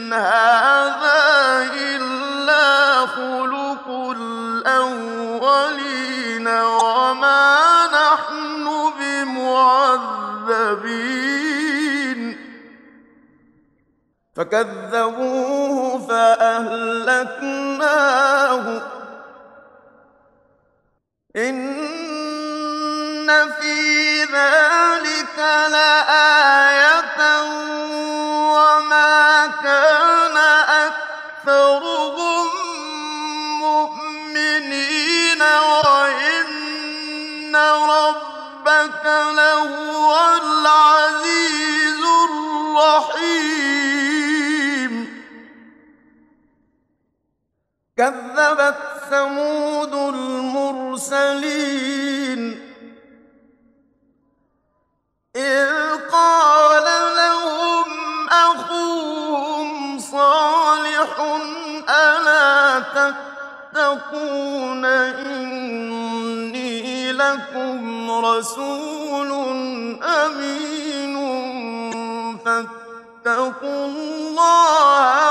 هَٰذَا إِلَّا خُلُقُ الْأَوَّلِينَ وَمَا نَحْنُ بِمُعَذَّبِينَ فَكَذَّبُوهُ فَأَهْلَكْنَاهُ ۗ إِنَّ فِي ذَٰلِكَ لَآيَةً وَمَا كَانَ أَكْثَرُهُم مُّؤْمِنِينَ وَإِنَّ رَبَّكَ لَهُوَ الْعَزِيزُ الرَّحِيمُ كَذَّبَتْ ثَمُودُ الْمُرْسَلِينَ إِذْ قَالَ لَهُمْ أَخُوهُمْ صَالِحٌ أَلَا تَتَّقُونَ إِنِّي لَكُمْ رَسُولٌ أَمِينٌ فَاتَّقُوا اللَّهَ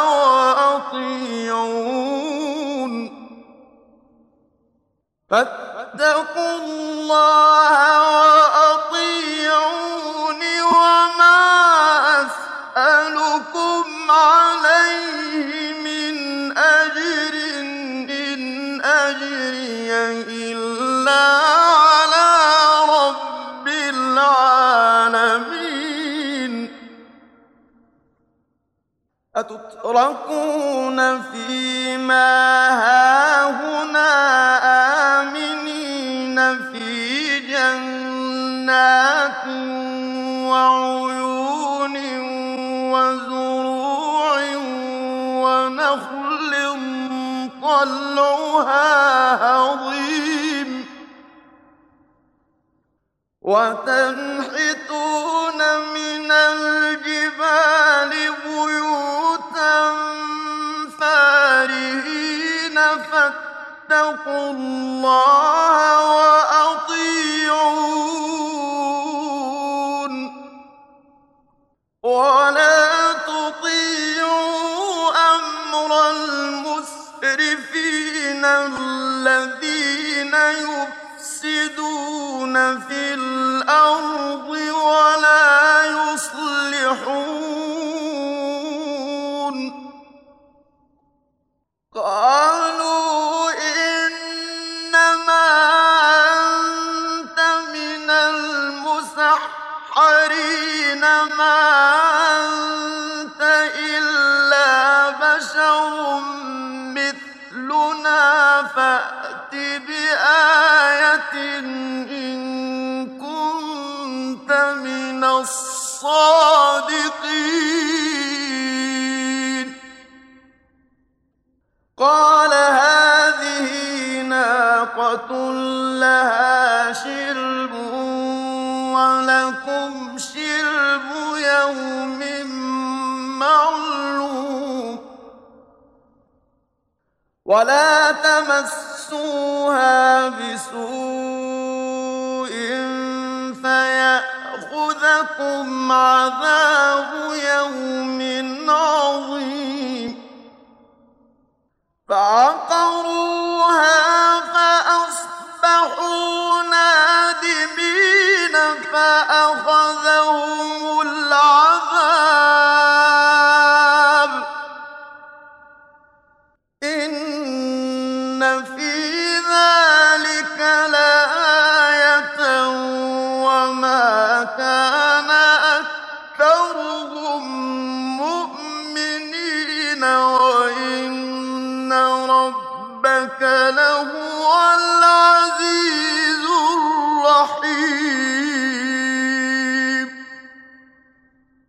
وَأَطِيعُونِ وَمَا أَسْأَلُكُمْ عَلَيْهِ مِنْ أَجْرٍ ۖ إِنْ أَجْرِيَ إِلَّا عَلَىٰ رَبِّ الْعَالَمِينَ أَتُتْرَكُونَ فِي مَا هَاهُنَا آمِنِينَ فِي جَنَّاتٍ وَعُيُونٍ وَزُرُوعٍ وَنَخْلٍ طَلْعُهَا هَضِيمٌ وَتَنْحِتُونَ مِنَ الْجِبَالِ بُيُوتًا فَارِهِينَ فَاتَّقُوا اللَّهَ وَأَطِيعُونِ وَلَا تُطِيعُوا أَمْرَ الْمُسْرِفِينَ الَّذِينَ يُفْسِدُونَ فِي الْأَرْضِ وَلَا يُصْلِحُونَ قَالُوا إِنَّمَا أَنتَ مِنَ الْمُسَحَّرِينَ مَا أَنتَ إِلَّا بَشَرٌ مِّثْلُنَا فَأْتِ بِآيَةٍ إِن كُنتَ مِنَ الصَّادِقِينَ قَالَ هَٰذِهِ نَاقَةٌ لَّهَا شِرْبٌ وَلَكُمْ شِرْبُ يَوْمٍ مَّعْلُومٍ وَلَا تَمَسُّوهَا بِسُوءٍ فَيَأْخُذَكُمْ عَذَابُ يَوْمٍ عَظِيمٍ فَعَقَرُوهَا فَأَصْبَحُوا نَادِمِينَ فَأَخَذَهُمُ الْعَذَابُ إِنَّ فِي